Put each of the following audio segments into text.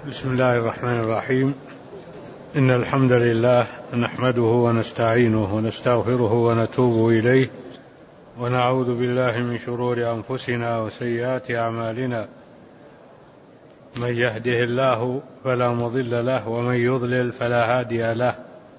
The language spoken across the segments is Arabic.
بسم الله الرحمن الرحيم. إن الحمد لله نحمده ونستعينه ونستغفره ونتوب إليه، ونعوذ بالله من شرور أنفسنا وسيئات أعمالنا. من يهده الله فلا مضل له، ومن يضلل فلا هادي له.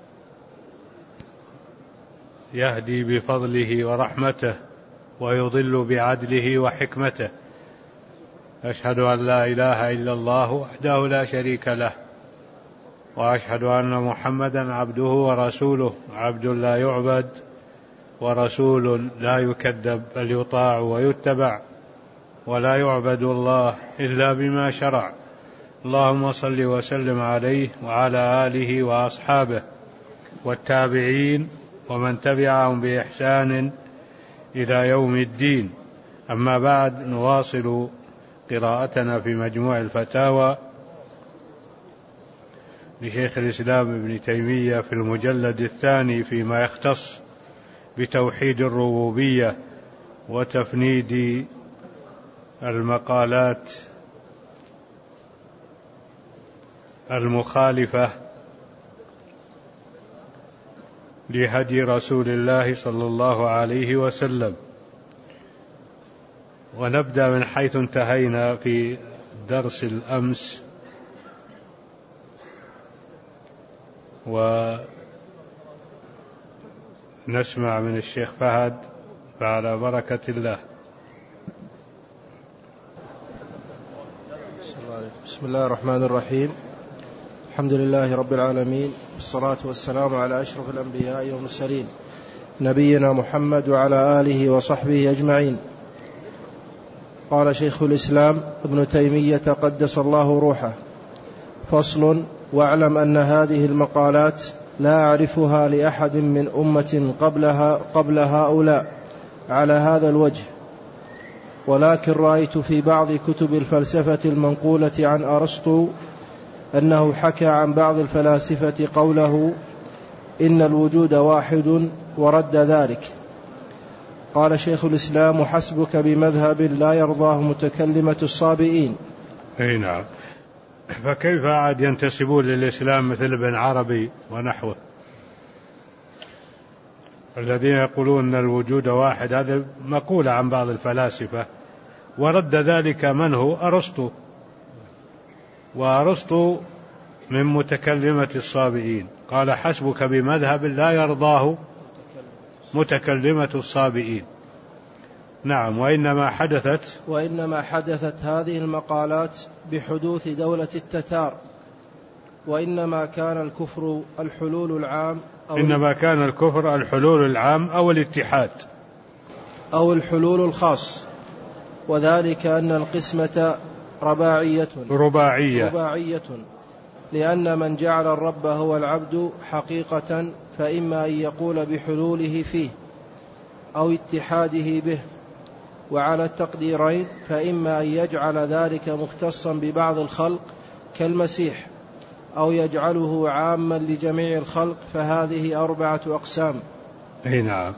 يهدي بفضله ورحمته، ويضل بعدله وحكمته. أشهد أن لا إله إلا الله وحده لا شريك له، وأشهد أن محمدا عبده ورسوله، عبد لا يعبد ورسول لا يكذب، بل يطاع ويتبع، ولا يعبد الله إلا بما شرع. اللهم صل وسلم عليه وعلى آله وأصحابه والتابعين ومن تبعهم بإحسان إلى يوم الدين. أما بعد، نواصل قراءتنا في مجموع الفتاوى لشيخ الإسلام ابن تيمية في المجلد الثاني فيما يختص بتوحيد الربوبية وتفنيد المقالات المخالفة لهدي رسول الله صلى الله عليه وسلم. ونبدأ من حيث انتهينا في درس الأمس، ونسمع من الشيخ فهد فعلى بركة الله. بسم الله الرحمن الرحيم. الحمد لله رب العالمين، والصلاة والسلام على أشرف الأنبياء والمرسلين، نبينا محمد وعلى آله وصحبه أجمعين. قال شيخ الإسلام ابن تيمية قدس الله روحه: فصل: واعلم أن هذه المقالات لا أعرفها لأحد من أمة قبل هؤلاء على هذا الوجه، ولكن رأيت في بعض كتب الفلسفة المنقولة عن أرسطو أنه حكى عن بعض الفلاسفة قوله إن الوجود واحد ورد ذلك. قال شيخ الإسلام: حسبك بمذهب لا يرضاه متكلمة الصابئين. أي نعم. فكيف عاد ينتسبون للإسلام مثل ابن عربي ونحوه الذين يقولون أن الوجود واحد؟ هذا مقولة عن بعض الفلاسفة، ورد ذلك من هو؟ أرسطو، وأرسطو من متكلمة الصابئين. قال: حسبك بمذهب لا يرضاه متكلمة الصابئين. نعم. وإنما حدثت هذه المقالات بحدوث دولة التتار، وإنما كان الكفر الحلول العام أو الاتحاد أو الحلول الخاص، وذلك أن القسمة رباعية، لأن من جعل الرب هو العبد حقيقة فإما أن يقول بحلوله فيه أو اتحاده به، وعلى التقديرين فإما أن يجعل ذلك مختصا ببعض الخلق كالمسيح، أو يجعله عاما لجميع الخلق، فهذه 4 أقسام. نعم.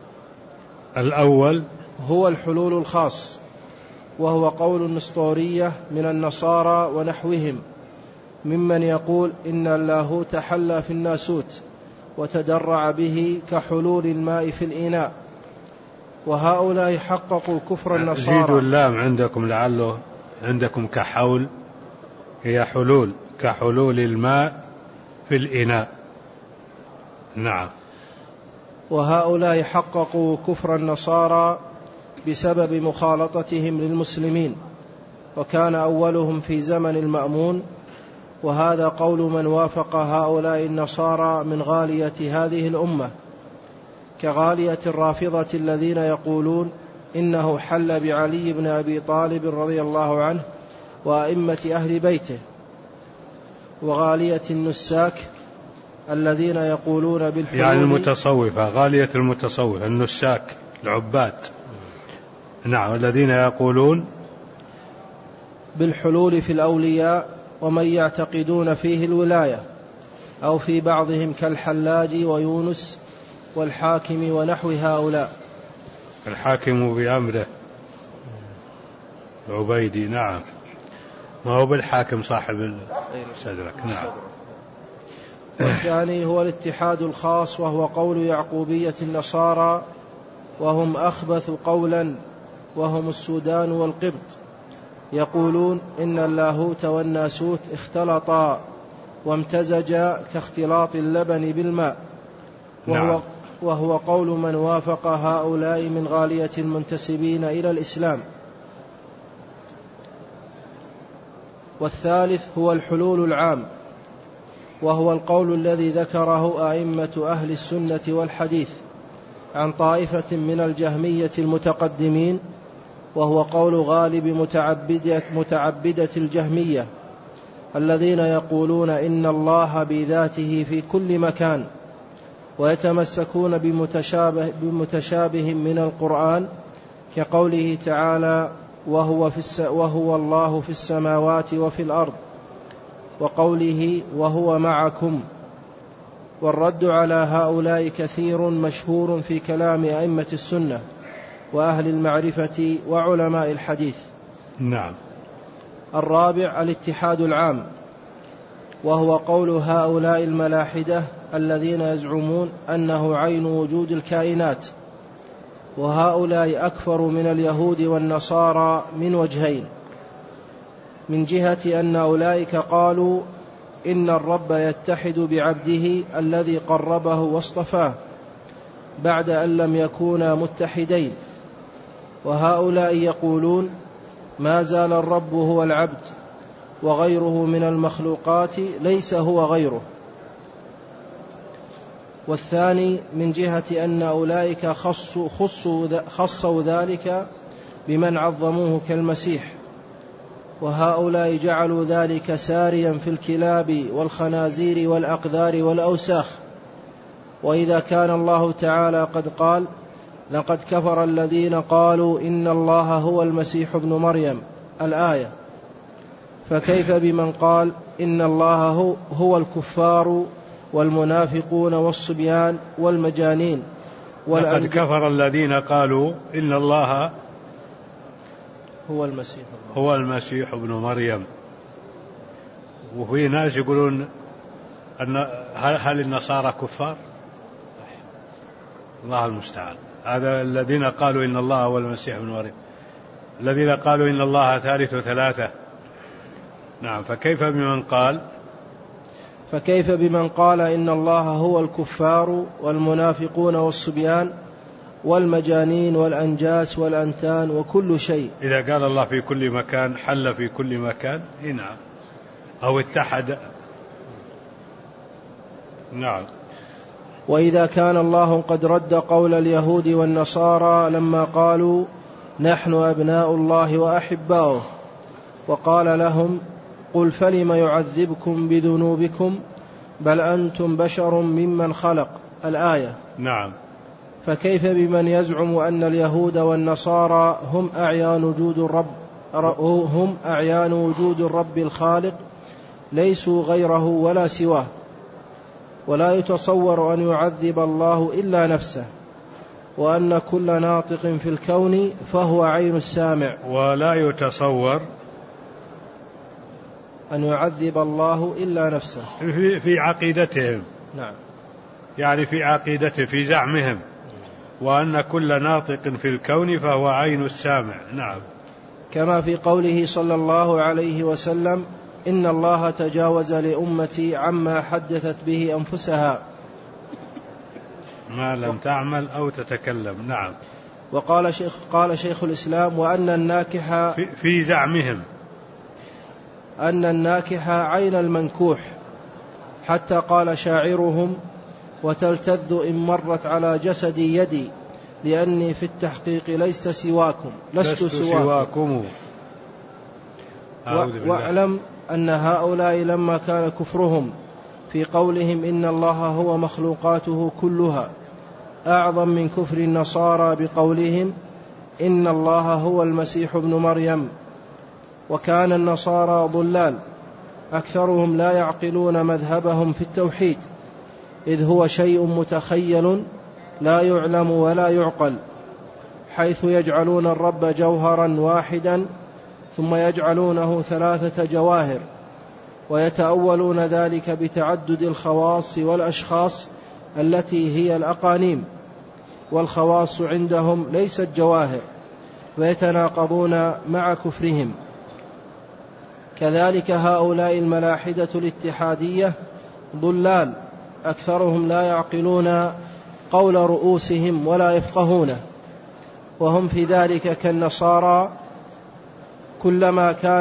الأول هو الحلول الخاص، وهو قول النسطورية من النصارى ونحوهم، ممن يقول إن اللاهوت حل في الناسوت وتدرع به كحلول الماء في الإناء، وهؤلاء حققوا كفر النصارى. زيدوا اللام عندكم، لعله عندكم كحول، هي حلول كحلول الماء في الإناء. نعم. وهؤلاء حققوا كفر النصارى بسبب مخالطتهم للمسلمين، وكان أولهم في زمن المأمون، وهذا قول من وافق هؤلاء النصارى من غالية هذه الأمة، كغالية الرافضة الذين يقولون إنه حل بعلي بن أبي طالب رضي الله عنه وأئمة أهل بيته، وغالية النساك الذين يقولون بالحلول، يعني المتصوفة، غالية المتصوفة النساك العباد. نعم. الذين يقولون بالحلول في الأولياء ومن يعتقدون فيه الولاية، أو في بعضهم كالحلاج ويونس والحاكم ونحو هؤلاء. الحاكم بأمره عبيدي. نعم. ما هو بالحاكم صاحب السدرك. نعم. والثاني هو الاتحاد الخاص، وهو قول يعقوبية النصارى، وهم أخبث قولا، وهم السودان والقبط، يقولون إن اللاهوت والناسوت اختلطا وامتزجا كاختلاط اللبن بالماء، وهو قول من وافق هؤلاء من غالية المنتسبين إلى الإسلام. والثالث هو الحلول العام، وهو القول الذي ذكره أئمة أهل السنة والحديث عن طائفة من الجهمية المتقدمين، وهو قول غالب متعبدة الجهمية الذين يقولون إن الله بذاته في كل مكان، ويتمسكون بمتشابه من القرآن كقوله تعالى وهو الله في السماوات وفي الأرض، وقوله وهو معكم. والرد على هؤلاء كثير مشهور في كلام أئمة السنة وأهل المعرفة وعلماء الحديث. نعم. الرابع الاتحاد العام، وهو قول هؤلاء الملاحدة الذين يزعمون أنه عين وجود الكائنات، وهؤلاء أكفر من اليهود والنصارى من وجهين: من جهة أن أولئك قالوا إن الرب يتحد بعبده الذي قربه واصطفاه بعد أن لم يكونا متحدين، وهؤلاء يقولون ما زال الرب هو العبد، وغيره من المخلوقات ليس هو غيره. والثاني من جهة أن أولئك خصوا ذلك بمن عظموه كالمسيح، وهؤلاء جعلوا ذلك ساريا في الكلاب والخنازير والأقذار والأوساخ. وإذا كان الله تعالى قد قال لقد كفر الذين قالوا إن الله هو المسيح ابن مريم الآية، فكيف بمن قال إن الله هو الكفار والمنافقون والصبيان والمجانين لقد كفر الذين قالوا إن الله هو المسيح ابن مريم. وفي ناس يقولون أن هل النصارى كفار؟ الله المستعان. هذا الذين قالوا إن الله هو المسيح ابن مريم، الذين قالوا إن الله ثالث ثلاثة. نعم. فكيف بمن قال إن الله هو الكفار والمنافقون والصبيان والمجانين والأنجاس والأنتان وكل شيء؟ إذا قال الله في كل مكان حل في كل مكان. نعم. أو اتحد. نعم. وإذا كان الله قد رد قول اليهود والنصارى لما قالوا نحن أبناء الله وأحباؤه، وقال لهم قل فلم يعذبكم بذنوبكم بل أنتم بشر ممن خلق الآية. نعم. فكيف بمن يزعم أن اليهود والنصارى هم أعيان وجود الرب الخالق، ليسوا غيره ولا سواه، ولا يتصور أن يعذب الله إلا نفسه، وأن كل ناطق في الكون فهو عين السامع، ولا يتصور أن يعذب الله إلا نفسه في عقيدتهم. نعم. يعني في عقيدتهم، في زعمهم، وأن كل ناطق في الكون فهو عين السامع. نعم. كما في قوله صلى الله عليه وسلم إن الله تجاوز لأمتي عما حدثت به أنفسها ما لم تعمل أو تتكلم. نعم. قال شيخ الإسلام وأن الناكح في زعمهم أن الناكح عين المنكوح، حتى قال شاعرهم وتلتذ إن مرت على جسدي يدي لأني في التحقيق لست سواكم. واعلم أن هؤلاء لما كان كفرهم في قولهم إن الله هو مخلوقاته كلها أعظم من كفر النصارى بقولهم إن الله هو المسيح ابن مريم. وكان النصارى ضلال أكثرهم لا يعقلون مذهبهم في التوحيد، إذ هو شيء متخيل لا يعلم ولا يعقل، حيث يجعلون الرب جوهرا واحدا ثم يجعلونه 3 جواهر، ويتأولون ذلك بتعدد الخواص والأشخاص التي هي الأقانيم، والخواص عندهم ليست جواهر، فيتناقضون مع كفرهم. كذلك هؤلاء الملاحدة الاتحادية ضلال، أكثرهم لا يعقلون قول رؤوسهم ولا يفقهونه، وهم في ذلك كالنصارى. كلما كان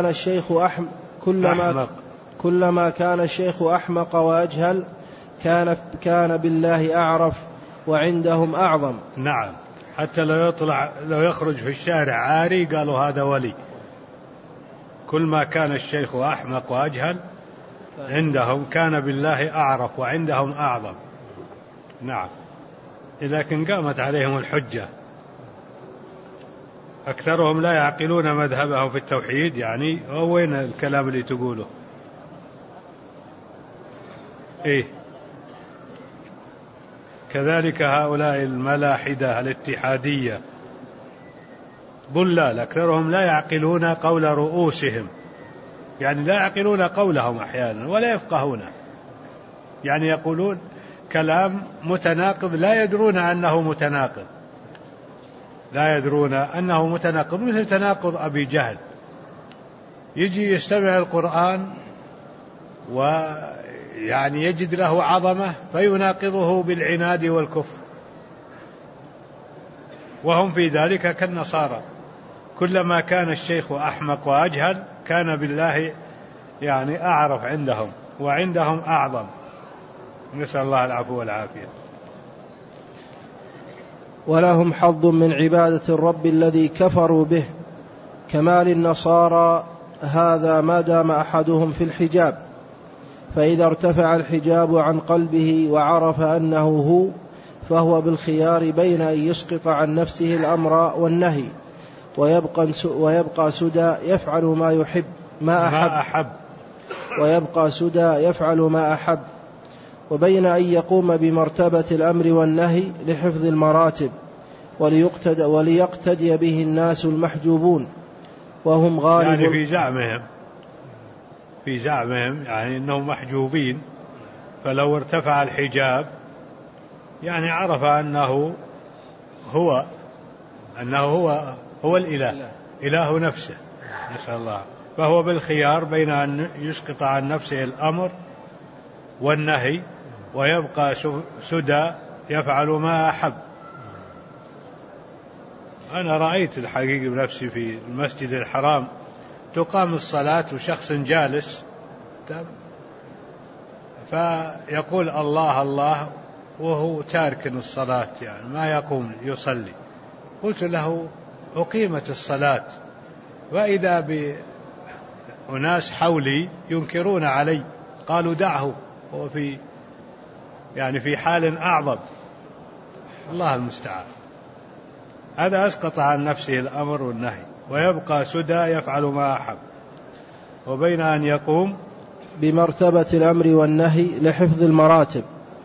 الشيخ أحمق وأجهل كان بالله أعرف وعندهم أعظم. نعم، حتى لو يخرج في الشارع عاري قالوا هذا ولي. كل ما كان الشيخ أحمق وأجهل عندهم كان بالله أعرف وعندهم أعظم. نعم، لكن قامت عليهم الحجة. أكثرهم لا يعقلون مذهبهم في التوحيد، يعني وين الكلام اللي تقوله؟ إيه؟ كذلك هؤلاء الملاحدة الاتحادية ضلال، أكثرهم لا يعقلون قول رؤوسهم، يعني لا يعقلون قولهم أحيانا ولا يفقهونه، يعني يقولون كلام متناقض لا يدرون أنه متناقض، مثل تناقض أبي جهل. يجي يستمع القرآن ويعني يجد له عظمة فيناقضه بالعناد والكفر، وهم في ذلك كالنصارى. كلما كان الشيخ أحمق وأجهل كان بالله يعني أعرف عندهم وعندهم أعظم. نسأل الله العفو والعافية. ولهم حظ من عبادة الرب الذي كفروا به، كما للنصارى هذا ما دام أحدهم في الحجاب، فإذا ارتفع الحجاب عن قلبه وعرف أنه هو، فهو بالخيار بين أن يسقط عن نفسه الأمر والنهي ويبقى سدى يفعل ما أحب، وبين أن يقوم بمرتبة الأمر والنهي لحفظ المراتب وليقتدي به الناس المحجوبون وهم غالب. يعني في زعمهم يعني أنهم محجوبين، فلو ارتفع الحجاب يعني عرف أنه هو الإله، إله نفسه، نسأل الله. فهو بالخيار بين أن يسقط عن نفسه الأمر والنهي ويبقى سدى يفعل ما أحب. أنا رأيت الحقيقة بنفسي في المسجد الحرام تقام الصلاة وشخص جالس فيقول الله الله وهو تارك الصلاة، يعني ما يقوم يصلي. قلت له أقيمت الصلاة، وإذا بأناس حولي ينكرون علي، قالوا دعه، هو في حال أعظم. الله المستعان. هذا أسقط عن نفسه الأمر والنهي ويبقى سدى يفعل ما أحب، وبين أن يقوم بمرتبة الأمر والنهي لحفظ المراتب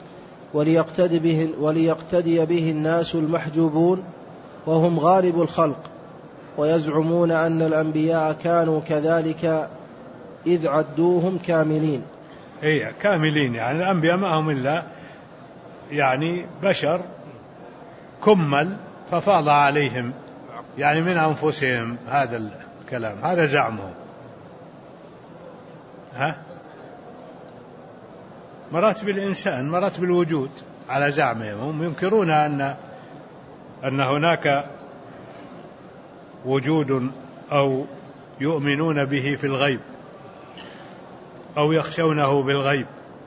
وليقتدي به الناس المحجوبون وهم غالب الخلق، ويزعمون أن الأنبياء كانوا كذلك إذ عدوهم كاملين. كاملين، يعني الأنبياء ما هم إلا يعني بشر كمل ففاض عليهم يعني من أنفسهم هذا الكلام، هذا زعمهم. مراتب الإنسان، مراتب الوجود على زعمهم. هم ينكرون أن هناك وجود أو يؤمنون به في الغيب أو يخشونه بالغيب.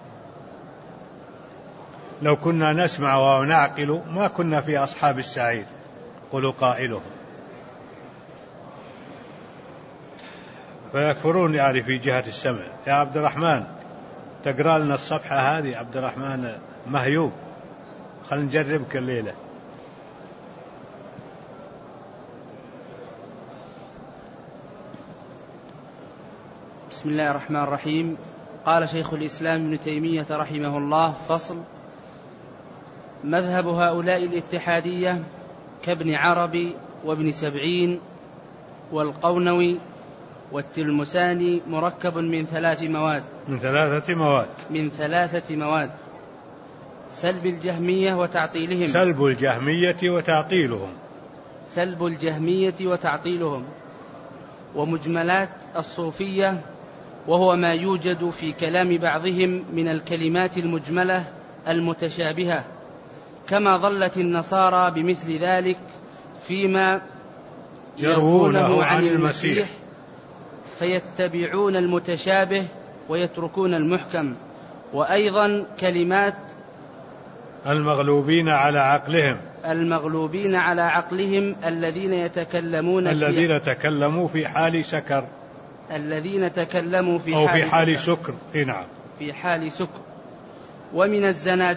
لو كنا نسمع ونعقل ما كنا في أصحاب السعير، قل قائلهم. فيكفرون يعني في جهة السمع. يا عبد الرحمن تقرأ لنا الصفحة هذه، عبد الرحمن مهيوب، خلينا نجربك الليلة. بسم الله الرحمن الرحيم. قال شيخ الإسلام ابن تيمية رحمه الله: فصل. مذهب هؤلاء الاتحادية كابن عربي وابن سبعين والقونوي والتلمساني مركب من 3 مواد. من 3 مواد. سلب الجهمية وتعطيلهم. سلب الجهمية وتعطيلهم. ومجملات الصوفية، وهو ما يوجد في كلام بعضهم من الكلمات المجملة المتشابهة، كما ظلت النصارى بمثل ذلك فيما يروونه عن المسيح، فيتبعون المتشابه ويتركون المحكم. وأيضا كلمات المغلوبين على عقلهم الذين تكلموا في حال سكر. نعم. في حال سكر. ومن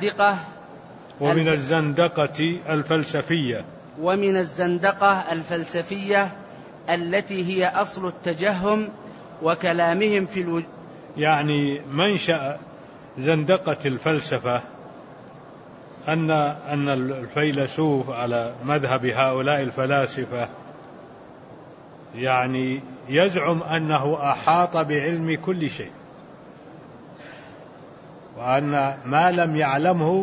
الزندقة الفلسفية التي هي أصل التجهم وكلامهم في الوجود. يعني منشأ زندقة الفلسفة أن الفيلسوف على مذهب هؤلاء الفلاسفة يعني يزعم أنه أحاط بعلم كل شيء، وأن ما لم يعلمه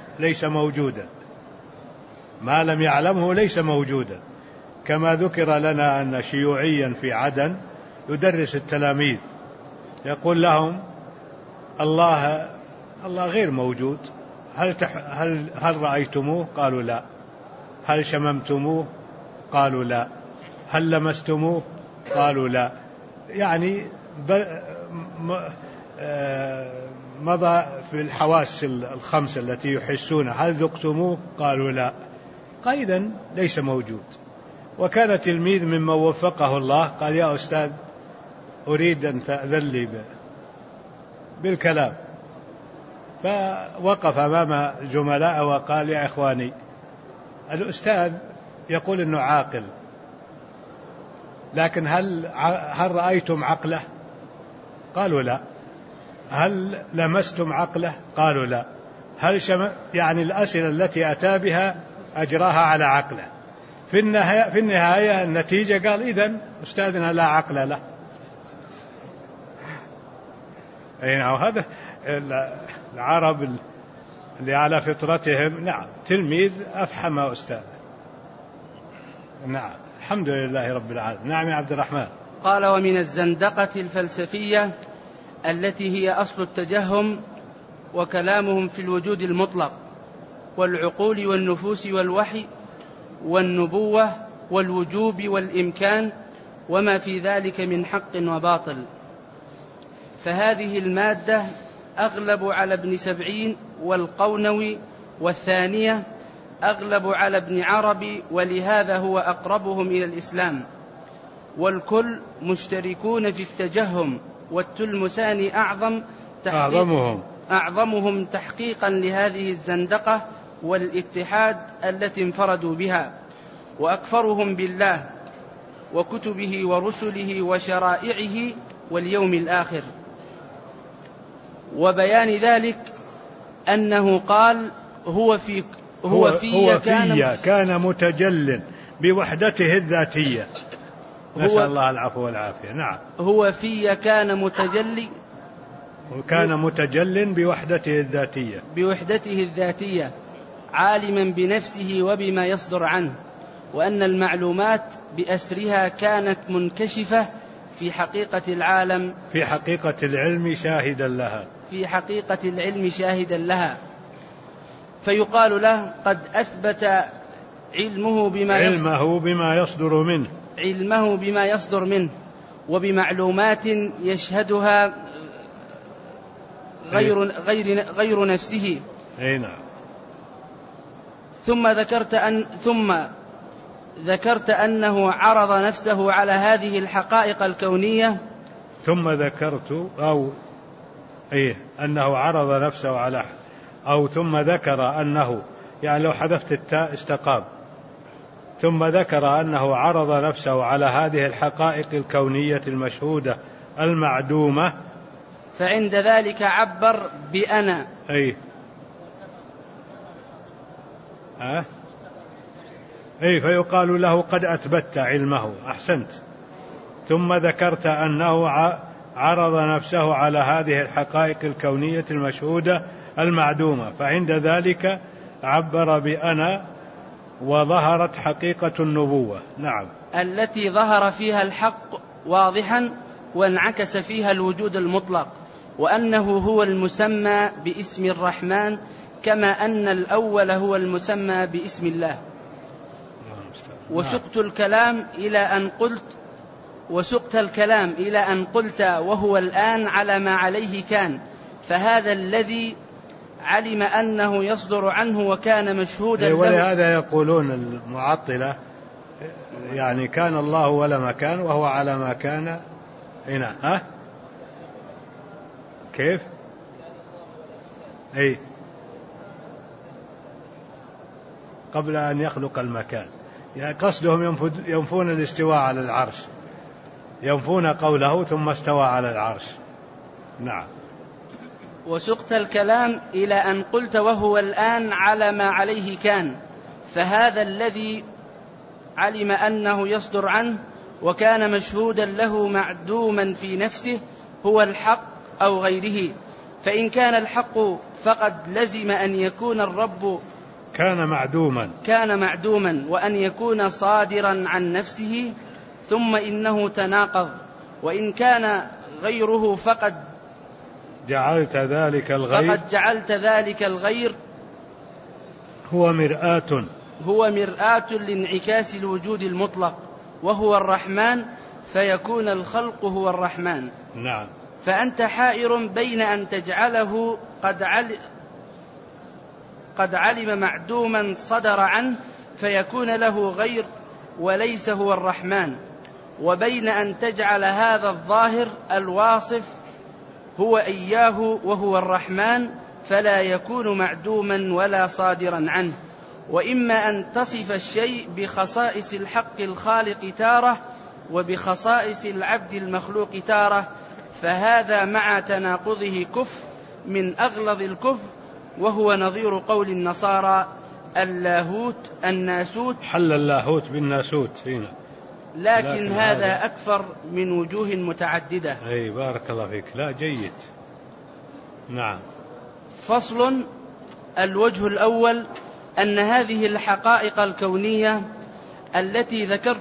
ليس موجودا. كما ذكر لنا أن شيوعيا في عدن يدرس التلاميذ يقول لهم الله غير موجود. هل رأيتموه؟ قالوا لا. هل شممتموه؟ قالوا لا. هل لمستموه؟ قالوا لا. يعني مضى في الحواس الخمسة التي يحسون. هل ذقتموه؟ قالوا لا. قيدا ليس موجود. وكان تلميذ ممن وفقه الله قال يا أستاذ أريد أن تأذن لي بالكلام، فوقف أمام زملائه وقال يا إخواني الأستاذ يقول إنه عاقل، لكن هل رأيتم عقله؟ قالوا لا. هل لمستم عقله؟ قالوا لا. يعني الأسئلة التي أتى بها أجراها على عقله. في النهاية النتيجة قال إذن أستاذنا لا عقل له. هذا العرب اللي على فطرتهم. نعم، تلميذ أفحم أستاذ. نعم، الحمد لله رب العالمين. نعم يا عبد الرحمن. قال ومن الزندقة الفلسفية التي هي أصل التجهم وكلامهم في الوجود المطلق والعقول والنفوس والوحي والنبوة والوجوب والإمكان وما في ذلك من حق وباطل. فهذه المادة أغلب على ابن سبعين والقونوي، والثانية أغلب على ابن عربي، ولهذا هو أقربهم إلى الإسلام. والكل مشتركون في التجهم، والتلمساني أعظمهم تحقيقا لهذه الزندقة والاتحاد التي انفردوا بها، وأكفرهم بالله وكتبه ورسله وشرائعه واليوم الآخر. وبيان ذلك أنه قال هو في كان متجل بوحدته الذاتية. نسأل الله العفو والعافية. نعم، هو في كان متجلي وكان متجل بوحدته الذاتية عالما بنفسه وبما يصدر عنه، وأن المعلومات بأسرها كانت منكشفة في حقيقة العالم، في حقيقة العلم شاهدا لها. فيقال له قد أثبت علمه بما يصدر منه وبمعلومات يشهدها غير نفسه. نعم. ثم ذكرت أنه عرض نفسه على هذه الحقائق الكونية. ثم ذكر أنه يعني لو حذفت التاء استقام. ثم ذكر أنه عرض نفسه على هذه الحقائق الكونية المشهودة المعدومة، فعند ذلك عبر بأنا. فيقال له قد أثبت علمه. أحسنت. ثم ذكرت أنه عرض نفسه على هذه الحقائق الكونية المشهودة المعدومة، فعند ذلك عبر بأنا وظهرت حقيقة النبوة. نعم. التي ظهر فيها الحق واضحا وانعكس فيها الوجود المطلق، وأنه هو المسمى باسم الرحمن كما أن الأول هو المسمى باسم الله. وسقت الكلام إلى أن قلت وهو الآن على ما عليه كان، فهذا الذي علم أنه يصدر عنه وكان مشهودا له. ولهذا يقولون المعطلة يعني كان الله ولا مكان وهو على ما كان هنا. كيف؟ أي قبل أن يخلق المكان، يعني قصدهم ينفون الاستواء على العرش، ينفون قوله ثم استوى على العرش. نعم. وسقت الكلام إلى أن قلت وهو الآن على ما عليه كان، فهذا الذي علم أنه يصدر عنه وكان مشهودا له معدوما في نفسه هو الحق أو غيره. فإن كان الحق فقد لزم أن يكون الرب كان معدوما وأن يكون صادرا عن نفسه، ثم إنه تناقض. وإن كان غيره فقد جعلت ذلك الغير هو مرآة لانعكاس الوجود المطلق وهو الرحمن، فيكون الخلق هو الرحمن. نعم. فأنت حائر بين أن تجعله قد علم معدوما صدر عنه فيكون له غير وليس هو الرحمن، وبين أن تجعل هذا الظاهر الواصف هو إياه وهو الرحمن فلا يكون معدوما ولا صادرا عنه. وإما أن تصف الشيء بخصائص الحق الخالق تارة وبخصائص العبد المخلوق تارة، فهذا مع تناقضه كفر من أغلظ الكفر، وهو نظير قول النصارى اللاهوت الناسوت، حل اللاهوت بالناسوت فينا، لكن هذا أكثر من وجوه متعددة. أي بارك الله فيك. لا جيد. نعم. فصل. الوجه الأول أن هذه الحقائق الكونية التي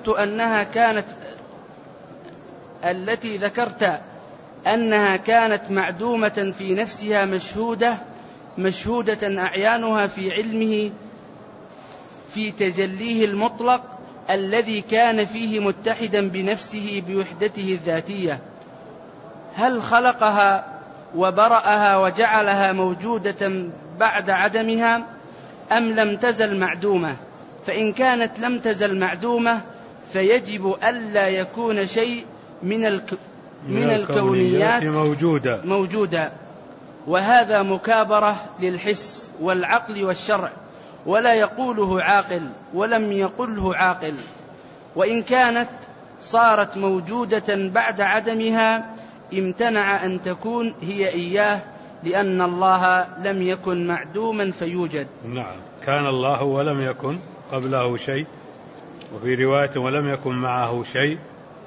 ذكرت أنها كانت معدومة في نفسها مشهودة أعيانها في علمه في تجليه المطلق الذي كان فيه متحدا بنفسه بوحدته الذاتية، هل خلقها وبرأها وجعلها موجودة بعد عدمها أم لم تزل معدومة؟ فإن كانت لم تزل معدومة فيجب ألا يكون شيء من الكونيات موجودة، وهذا مكابرة للحس والعقل والشرع، ولا يقوله عاقل ولم يقله عاقل. وإن كانت صارت موجودة بعد عدمها امتنع أن تكون هي إياه، لأن الله لم يكن معدوما فيوجد. نعم. كان الله ولم يكن قبله شيء، وفي رواية ولم يكن معه شيء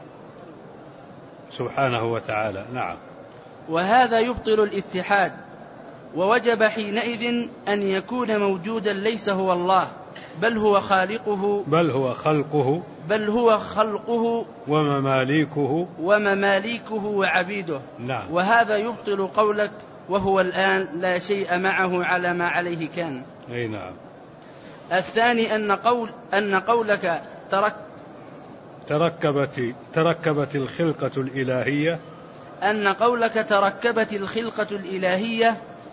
سبحانه وتعالى. نعم. وهذا يبطل الاتحاد، ووجب حينئذ أن يكون موجودا ليس هو الله بل هو خلقه ومماليكه وعبيده. نعم. وهذا يبطل قولك وهو الآن لا شيء معه على ما عليه كان. أي نعم. الثاني أن قولك تركبت الخلقة الإلهية، أن قولك تركبت الخلقة الإلهية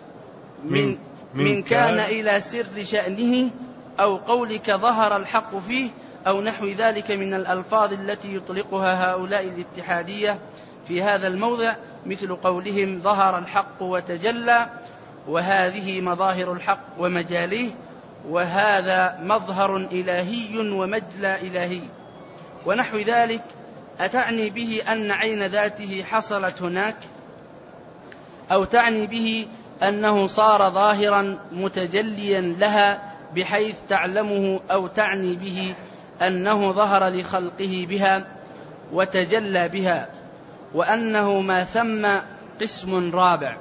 من كان إلى سر شأنه، أو قولك ظهر الحق فيه، أو نحو ذلك من الألفاظ التي يطلقها هؤلاء الاتحادية في هذا الموضع، مثل قولهم ظهر الحق وتجلى، وهذه مظاهر الحق ومجاليه، وهذا مظهر إلهي ومجلى إلهي ونحو ذلك. أتعني به أن عين ذاته حصلت هناك، أو تعني به أنه صار ظاهرا متجليا لها بحيث تعلمه، أو تعني به أنه ظهر لخلقه بها، وتجلى بها، وأنه ما ثم قسم رابع.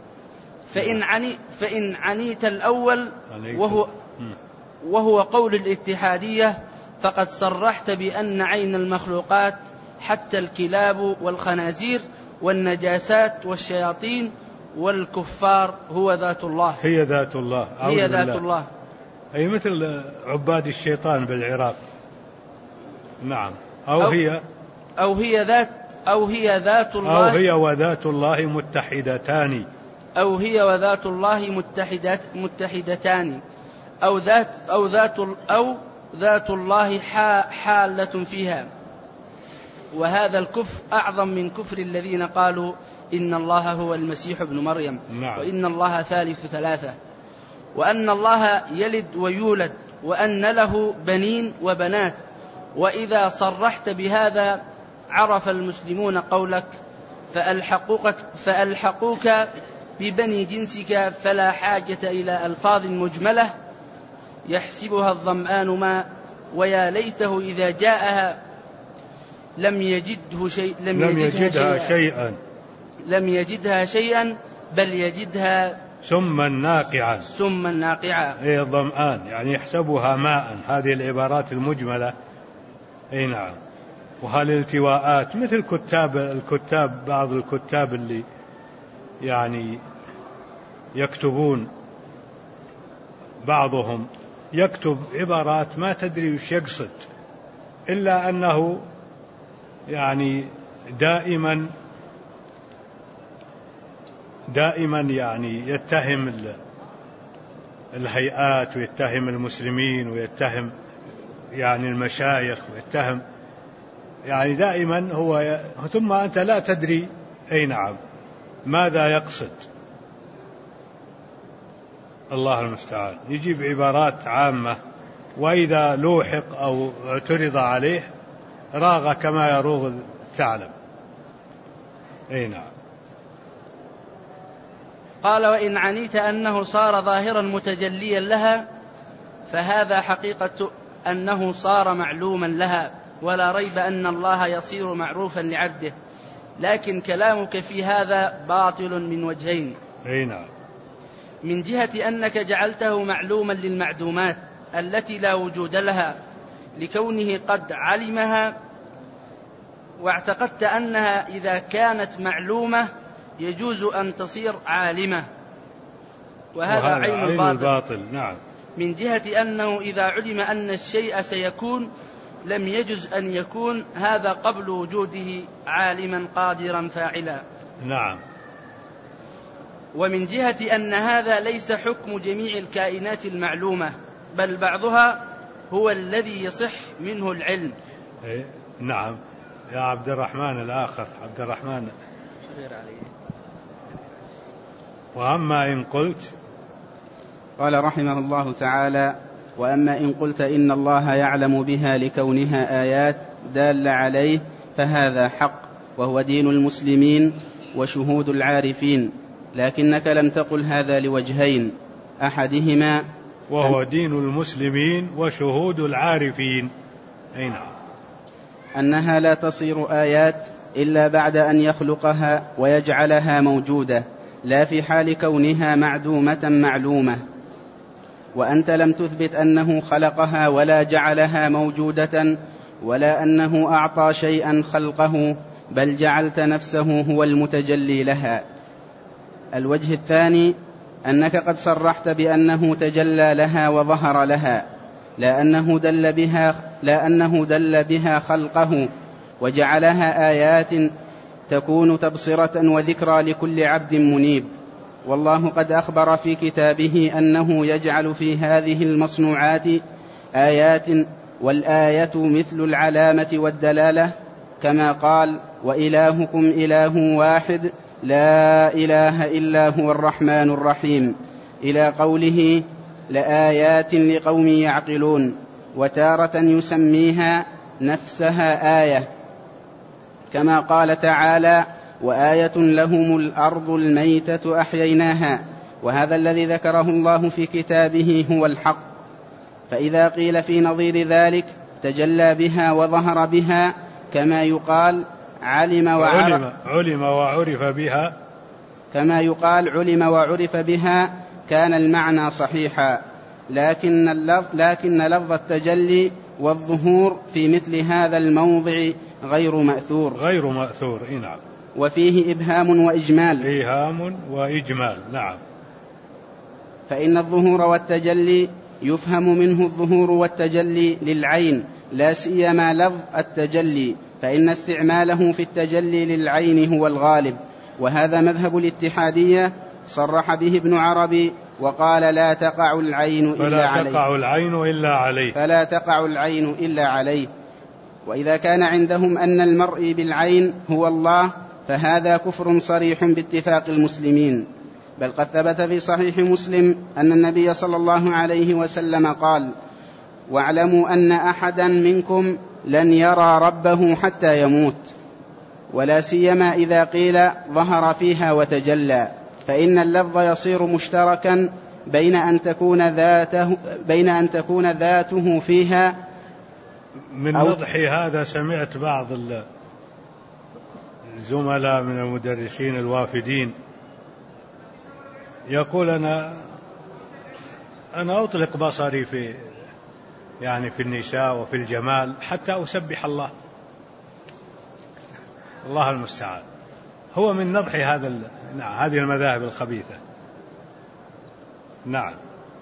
فإن عنيت الأول وهو قول الاتحادية فقد صرحت بأن عين المخلوقات حتى الكلاب والخنازير والنجاسات والشياطين والكفار هو ذات الله، هي ذات الله، هي ذات الله، أي مثل عباد الشيطان بالعراق. نعم. أو هي ذات الله، أو هي وذات الله متحدتان، أو هي وذات الله متحدتان، أو ذات الله حالة فيها. وهذا الكفر أعظم من كفر الذين قالوا إن الله هو المسيح ابن مريم. نعم. وإن الله ثالث ثلاثة، وأن الله يلد ويولد، وأن له بنين وبنات. وإذا صرحت بهذا عرف المسلمون قولك فألحقوك ببني جنسك، فلا حاجة إلى ألفاظ مجملة يحسبها الظمآن ماء، ويا ليته إذا جاءها لم يجدها شيئا بل يجدها سما ناقعا. ناقعا. الظمآن يعني يحسبها ماء. هذه العبارات المجملة. أي نعم. وهالالتواءات مثل الكتاب بعض الكتاب اللي يعني يكتبون، بعضهم يكتب عبارات ما تدري وش يقصد، إلا أنه يعني دائما يعني يتهم الهيئات ويتهم المسلمين ويتهم يعني المشايخ ويتهم يعني دائما هو، ثم أنت لا تدري أي نعم ماذا يقصد. الله المستعان. يجيب عبارات عامة، وإذا لوحق أو اعترض عليه راغ كما يروغ الثعلب. أي نعم. قال وإن عنيت أنه صار ظاهرا متجليا لها فهذا حقيقة أنه صار معلوما لها، ولا ريب أن الله يصير معروفا لعبده، لكن كلامك في هذا باطل من وجهين. أي نعم. من جهة أنك جعلته معلوما للمعدومات التي لا وجود لها لكونه قد علمها، واعتقدت أنها إذا كانت معلومة يجوز أن تصير عالمة، وهذا عين الباطل. نعم. من جهة أنه إذا علم أن الشيء سيكون لم يجوز أن يكون، هذا قبل وجوده عالما قادرا فاعلا. نعم. ومن جهة أن هذا ليس حكم جميع الكائنات المعلومة، بل بعضها هو الذي يصح منه العلم. نعم. يا عبد الرحمن الآخر عبد الرحمن. وأما إن قلت، قال رحمه الله تعالى: وأما إن قلت إن الله يعلم بها لكونها آيات دالة عليه فهذا حق، وهو دين المسلمين وشهود العارفين، لكنك لم تقل هذا لوجهين، أحدهما وهو دين المسلمين وشهود العارفين. أي نعم. أنها لا تصير آيات إلا بعد أن يخلقها ويجعلها موجودة، لا في حال كونها معدومة معلومة. وأنت لم تثبت أنه خلقها ولا جعلها موجودة، ولا أنه أعطى شيئا خلقه، بل جعلت نفسه هو المتجلي لها. الوجه الثاني أنك قد صرحت بأنه تجلى لها وظهر لها، لا أنه دل بها خلقه وجعلها آيات تكون تبصرة وذكرى لكل عبد منيب. والله قد أخبر في كتابه أنه يجعل في هذه المصنوعات آيات، والآية مثل العلامة والدلالة، كما قال: وإلهكم إله واحد لا إله إلا هو الرحمن الرحيم، إلى قوله: لآيات لقوم يعقلون. وتارة يسميها نفسها آية، كما قال تعالى: وآية لهم الأرض الميتة أحييناها. وهذا الذي ذكره الله في كتابه هو الحق. فإذا قيل في نظير ذلك تجلى بها وظهر بها، كما يقال علم وعرف بها، كما يقال علم وعرف بها كان المعنى صحيحا، لكن لفظ التجلي والظهور في مثل هذا الموضع غير مأثور. نعم. وفيه إبهام وإجمال. نعم. فإن الظهور والتجلي يفهم منه الظهور والتجلي للعين، لا سيما لفظ التجلي، فإن استعماله في التجلي للعين هو الغالب، وهذا مذهب الاتحادية صرح به ابن عربي وقال لا تقع العين إلا عليه. وإذا كان عندهم أن المرء بالعين هو الله فهذا كفر صريح باتفاق المسلمين، بل قد ثبت في صحيح مسلم أن النبي صلى الله عليه وسلم قال: واعلموا أن أحدا منكم لن يرى ربه حتى يموت، ولا سيما إذا قيل ظهر فيها وتجلى، فإن اللفظ يصير مشتركا بين أن تكون ذاته فيها. من نضح هذا سمعت بعض الزملاء من المدرسين الوافدين يقول أنا أطلق بصري في النساء وفي الجمال حتى أسبح الله المستعان. هو من نضح هذه المذاهب الخبيثة. نعم.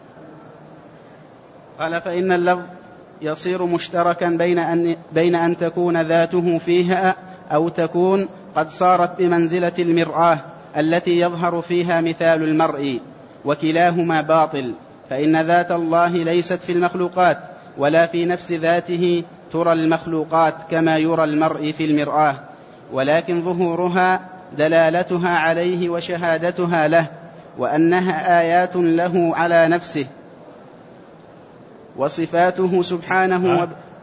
قال: فإن اللفظ يصير مشتركا بين أن تكون ذاته فيها أو تكون قد صارت بمنزلة المرآة التي يظهر فيها مثال المرء، وكلاهما باطل، فإن ذات الله ليست في المخلوقات ولا في نفس ذاته ترى المخلوقات كما يرى المرء في المرآة، ولكن ظهورها دلالتها عليه وشهادتها له، وأنها آيات له على نفسه وصفاته سبحانه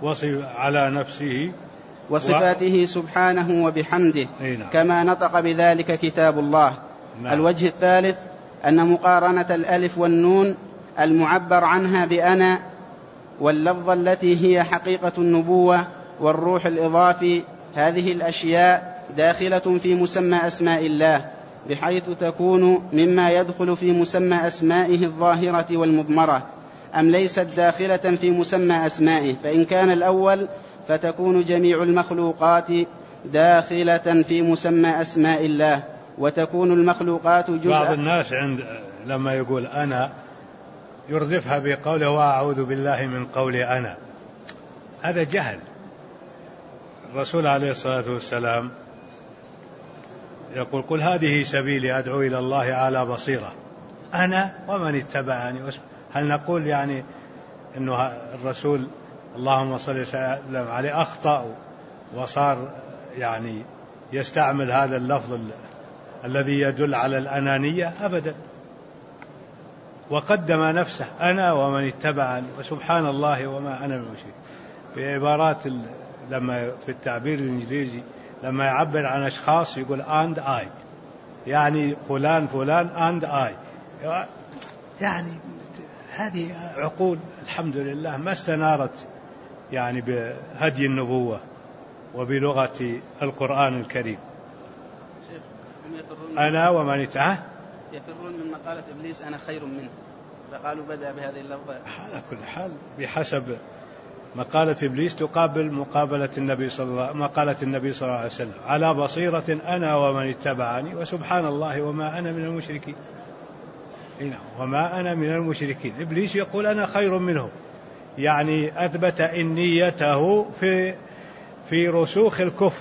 وصفاته سبحانه وبحمده، كما نطق بذلك كتاب الله. نعم. الوجه الثالث أن مقارنة الألف والنون المعبر عنها بأنا واللفظة التي هي حقيقة النبوة والروح الإضافي، هذه الأشياء داخلة في مسمى أسماء الله، بحيث تكون مما يدخل في مسمى أسمائه الظاهرة والمضمرة، أم ليست داخلة في مسمى أسمائه؟ فإن كان الأول فتكون جميع المخلوقات داخلة في مسمى أسماء الله، وتكون المخلوقات جزءا. بعض الناس لما يقول أنا يردفها بقوله وأعوذ بالله من قول أنا، هذا جهل. الرسول عليه الصلاة والسلام يقول: قل هذه سبيلي أدعو إلى الله على بصيرة أنا ومن اتبعني. هل نقول أنه الرسول اللهم صل وسلم عليه أخطأ وصار يستعمل هذا اللفظ الذي يدل على الأنانية؟ أبدا. وقدم نفسه أنا ومن اتبعني وسبحان الله وما أنا من المشركين. في عبارات لما في التعبير الإنجليزي لما يعبر عن أشخاص يقول and I، يعني فلان and I، هذه عقول الحمد لله ما استنارت بهدي النبوة وبلغة القرآن الكريم. أنا ومن اتبعني يفرون من مقالة إبليس أنا خير منه، فقالوا بدأ بهذه اللفظة. على كل حال بحسب مقالة إبليس تقابل مقالة النبي صلى الله عليه وسلم على بصيرة أنا ومن اتبعني وسبحان الله وما أنا من المشركين. وما أنا من المشركين. إبليس يقول أنا خير منه، أثبت إنيته في رسوخ الكفر.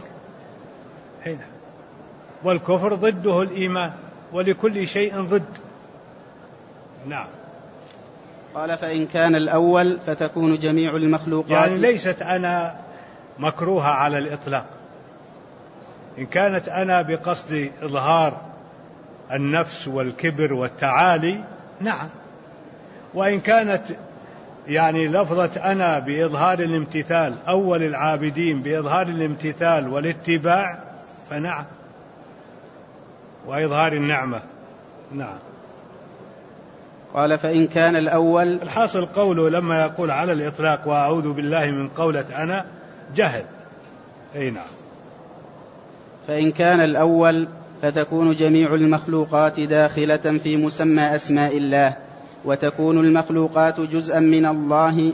والكفر ضده الإيمان، ولكل شيء ضد. نعم. قال: فإن كان الأول فتكون جميع المخلوقات، ليست أنا مكروهة على الإطلاق. إن كانت أنا بقصد إظهار النفس والكبر والتعالي، نعم. وإن كانت لفظة أنا بإظهار الامتثال، أول العابدين بإظهار الامتثال والاتباع، فنعم، وإظهار النعمة. نعم. قال: فإن كان الأول، الحاصل قوله لما يقول على الإطلاق وأعوذ بالله من قولة أنا، جهل. أي نعم. فإن كان الأول فتكون جميع المخلوقات داخلة في مسمى أسماء الله، وتكون المخلوقات جزءا من الله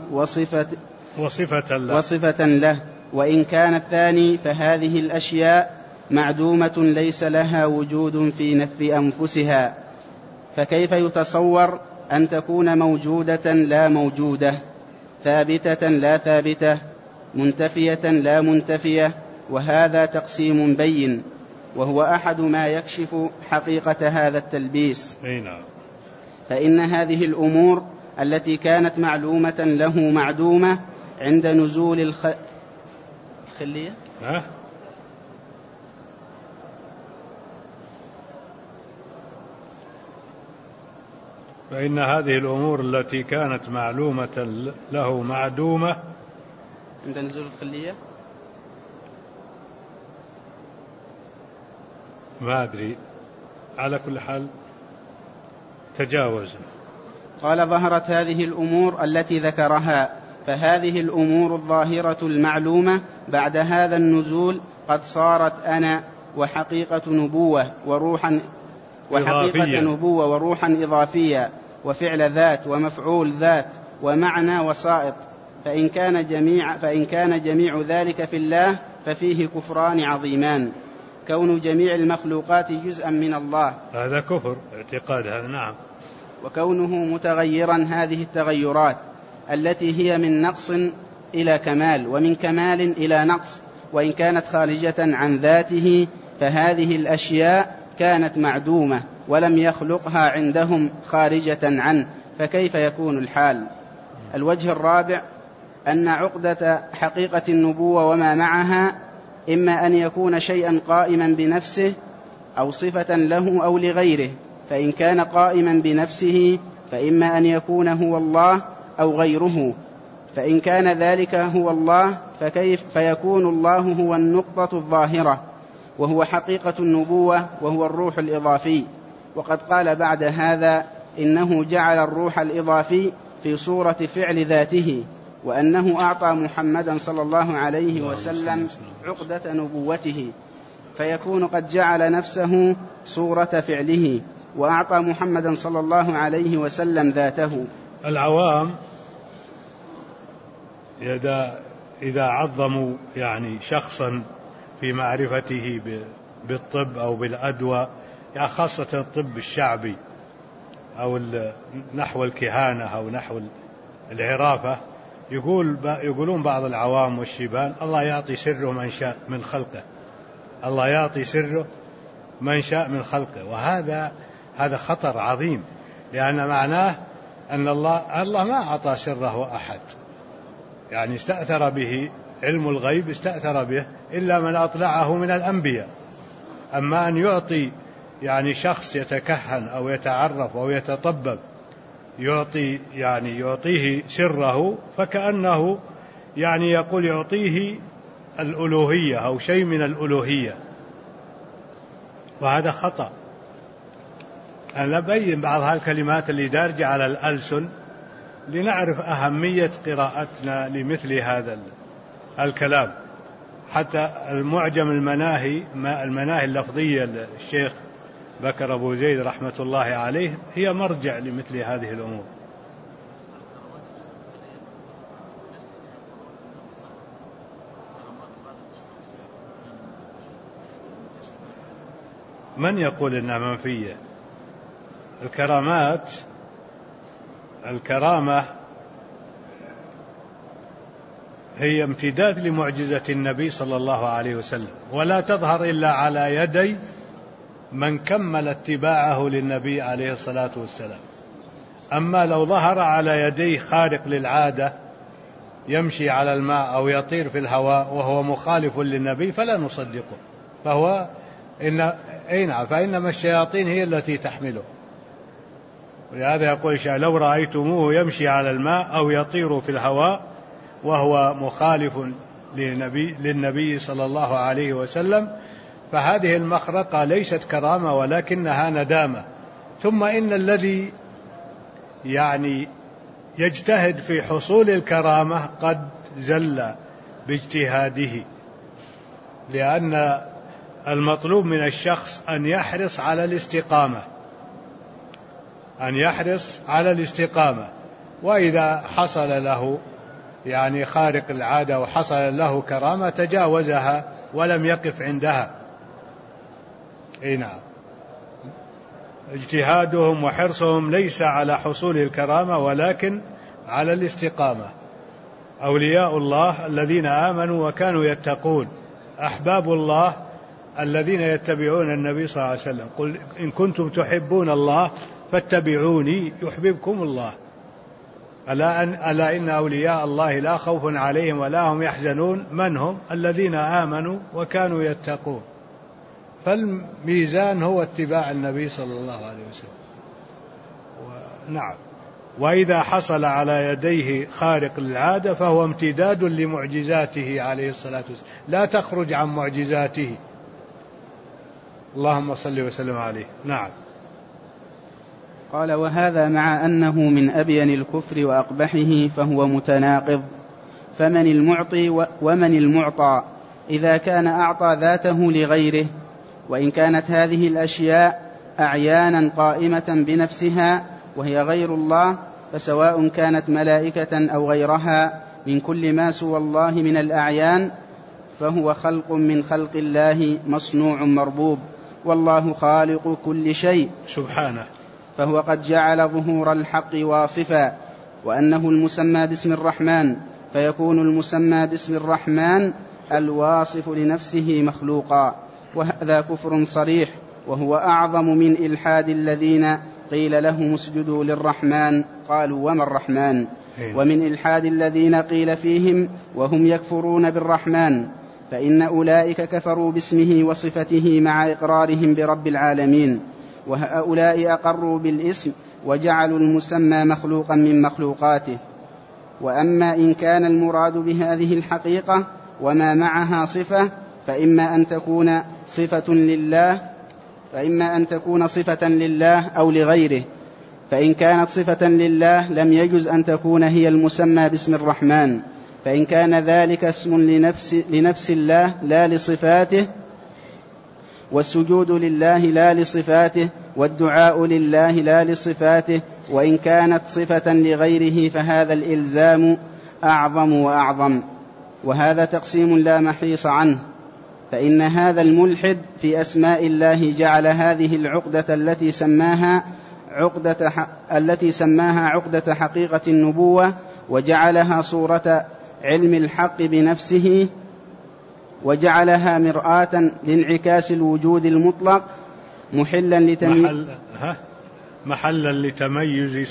وصفة له. وإن كان الثاني فهذه الأشياء معدومة ليس لها وجود في أنفسها، فكيف يتصور أن تكون موجودة لا موجودة، ثابتة لا ثابتة، منتفية لا منتفية؟ وهذا تقسيم بين، وهو أحد ما يكشف حقيقة هذا التلبيس. فإن هذه الأمور التي كانت معلومة له معدومة عند نزول الخلية فإن هذه الأمور التي كانت معلومة له معدومة عند نزول الخلية، ما أدري، على كل حال تجاوز. قال: ظهرت هذه الأمور التي ذكرها، فهذه الأمور الظاهرة المعلومة بعد هذا النزول قد صارت أنا وحقيقة نبوة وروحا إضافية وفعل ذات ومفعول ذات ومعنى وسائط. فإن كان جميع ذلك في الله ففيه كفران عظيمان: كون جميع المخلوقات جزءا من الله، هذا كفر اعتقاد هذا. نعم. وكونه متغيرا هذه التغيرات التي هي من نقص إلى كمال ومن كمال إلى نقص، وإن كانت خارجة عن ذاته فهذه الأشياء كانت معدومة ولم يخلقها عندهم خارجة عنه، فكيف يكون الحال؟ الوجه الرابع أن عقدة حقيقة النبوة وما معها إما أن يكون شيئا قائما بنفسه أو صفة له أو لغيره، فإن كان قائما بنفسه فإما أن يكون هو الله أو غيره، فإن كان ذلك هو الله فيكون الله هو النقطة الظاهرة وهو حقيقة النبوة وهو الروح الإضافي. وقد قال بعد هذا إنه جعل الروح الإضافي في صورة فعل ذاته، وأنه أعطى محمدا صلى الله عليه وسلم عقدة نبوته، فيكون قد جعل نفسه صورة فعله وأعطى محمدا صلى الله عليه وسلم ذاته. العوام إذا عظموا شخصا في معرفته بالطب أو بالأدوى، خاصة الطب الشعبي أو نحو الكهانة أو نحو العرافة، يقولون بعض العوام والشيبان: الله يعطي سره من شاء من خلقه، الله يعطي سره من شاء من خلقه. وهذا خطر عظيم، لأن معناه أن الله ما أعطى سره أحد، استأثر به علم الغيب، استأثر به إلا من أطلعه من الأنبياء. أما أن يعطي شخص يتكهن أو يتعرف أو يتطبب يعطيه سره، فكأنه يقول يعطيه الألوهية أو شيء من الألوهية، وهذا خطأ. أنا أبين بعض هالكلمات اللي دارجة على الألسن لنعرف أهمية قراءتنا لمثل هذا الكلام. حتى المعجم المناهي اللفظية للشيخ بكر أبو زيد رحمة الله عليه هي مرجع لمثل هذه الأمور. من يقول إنها منفية؟ الكرامة هي امتداد لمعجزة النبي صلى الله عليه وسلم، ولا تظهر إلا على يدي من كمل اتباعه للنبي عليه الصلاة والسلام. أما لو ظهر على يديه خارق للعادة يمشي على الماء أو يطير في الهواء وهو مخالف للنبي فلا نصدقه، فإنما الشياطين هي التي تحمله. ولهذا يقول لو رأيتموه يمشي على الماء أو يطير في الهواء وهو مخالف للنبي صلى الله عليه وسلم فهذه المخرقة ليست كرامة ولكنها ندامة. ثم إن الذي يجتهد في حصول الكرامة قد زل باجتهاده، لأن المطلوب من الشخص أن يحرص على الاستقامة، وإذا حصل له يعني خارق العادة وحصل له كرامة تجاوزها ولم يقف عندها. نعم، اجتهادهم وحرصهم ليس على حصول الكرامة ولكن على الاستقامة. أولياء الله الذين آمنوا وكانوا يتقون، أحباب الله الذين يتبعون النبي صلى الله عليه وسلم. قل إن كنتم تحبون الله فاتبعوني يحببكم الله. ألا إن أولياء الله لا خوف عليهم ولا هم يحزنون. من هم؟ الذين آمنوا وكانوا يتقون. فالميزان هو اتباع النبي صلى الله عليه وسلم. نعم، وإذا حصل على يديه خارق للعادة فهو امتداد لمعجزاته عليه الصلاة والسلام، لا تخرج عن معجزاته. اللهم صل وسلم عليه. نعم. قال: وهذا مع أنه من أبين الكفر وأقبحه فهو متناقض. فمن المعطي ومن المعطى إذا كان أعطى ذاته لغيره؟ وإن كانت هذه الأشياء أعيانا قائمة بنفسها وهي غير الله، فسواء كانت ملائكة أو غيرها من كل ما سوى الله من الأعيان، فهو خلق من خلق الله مصنوع مربوب، والله خالق كل شيء سبحانه. فهو قد جعل ظهور الحق واصفا، وأنه المسمى باسم الرحمن، فيكون المسمى باسم الرحمن الواصف لنفسه مخلوقا، وهذا كفر صريح، وهو أعظم من إلحاد الذين قيل لهم اسجدوا للرحمن قالوا وما الرحمن، ومن إلحاد الذين قيل فيهم وهم يكفرون بالرحمن، فإن أولئك كفروا باسمه وصفته مع إقرارهم برب العالمين، وهؤلاء أقروا بالاسم وجعلوا المسمى مخلوقا من مخلوقاته. وأما إن كان المراد بهذه الحقيقة وما معها صفة، فإما أن تكون صفة لله أو لغيره، فإن كانت صفة لله لم يجز أن تكون هي المسمى باسم الرحمن، فإن كان ذلك اسم لنفس الله لا لصفاته، والسجود لله لا لصفاته، والدعاء لله لا لصفاته، وإن كانت صفة لغيره فهذا الإلزام أعظم وأعظم، وهذا تقسيم لا محيص عنه. فإن هذا الملحد في أسماء الله جعل هذه العقدة التي سماها عقدة حقيقة النبوة، وجعلها صورة علم الحق بنفسه، وجعلها مرآة لانعكاس الوجود المطلق، محلا لتميز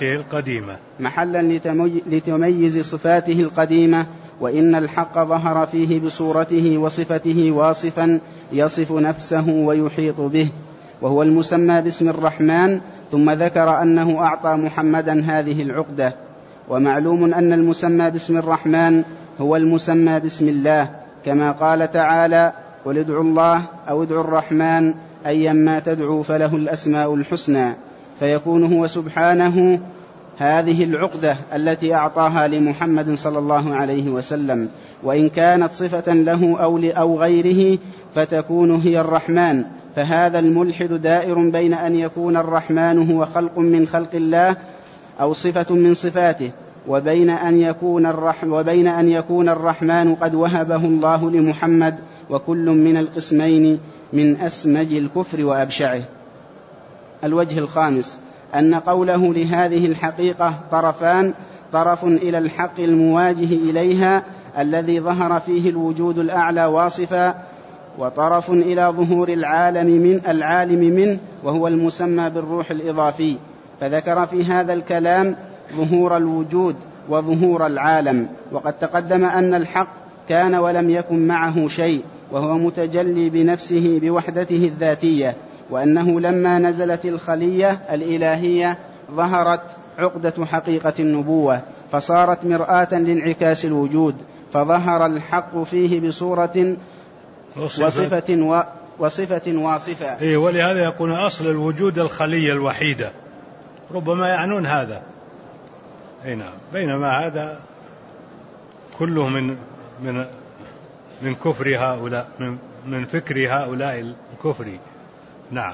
صفاته القديمة، وإن الحق ظهر فيه بصورته وصفته واصفا يصف نفسه ويحيط به، وهو المسمى باسم الرحمن. ثم ذكر أنه أعطى محمدا هذه العقدة. ومعلوم أن المسمى باسم الرحمن هو المسمى باسم الله، كما قال تعالى: قل ادعوا الله أو ادعوا الرحمن أيما تدعوا فله الأسماء الحسنى، فيكون هو سبحانه هذه العقدة التي أعطاها لمحمد صلى الله عليه وسلم. وإن كانت صفة له أو غيره فتكون هي الرحمن. فهذا الملحد دائر بين أن يكون الرحمن هو خلق من خلق الله أو صفة من صفاته، وبين أن يكون الرحمن قد وهبه الله لمحمد، وكل من القسمين من أسمج الكفر وأبشعه. الوجه الخامس أن قوله لهذه الحقيقة طرفان: طرف إلى الحق المواجه إليها الذي ظهر فيه الوجود الأعلى واصفا، وطرف إلى ظهور العالم منه وهو المسمى بالروح الإضافي. فذكر في هذا الكلام ظهور الوجود وظهور العالم. وقد تقدم أن الحق كان ولم يكن معه شيء، وهو متجلي بنفسه بوحدته الذاتية، وأنه لما نزلت الخلية الإلهية ظهرت عقدة حقيقة النبوة، فصارت مرآة لانعكاس الوجود، فظهر الحق فيه بصورة وصفة واصفة. ولهذا يكون أصل الوجود الخلية الوحيدة، ربما يعنون هذا. نعم، بينما هذا كله من من كفر هؤلاء، من فكر هؤلاء الكفر. نعم.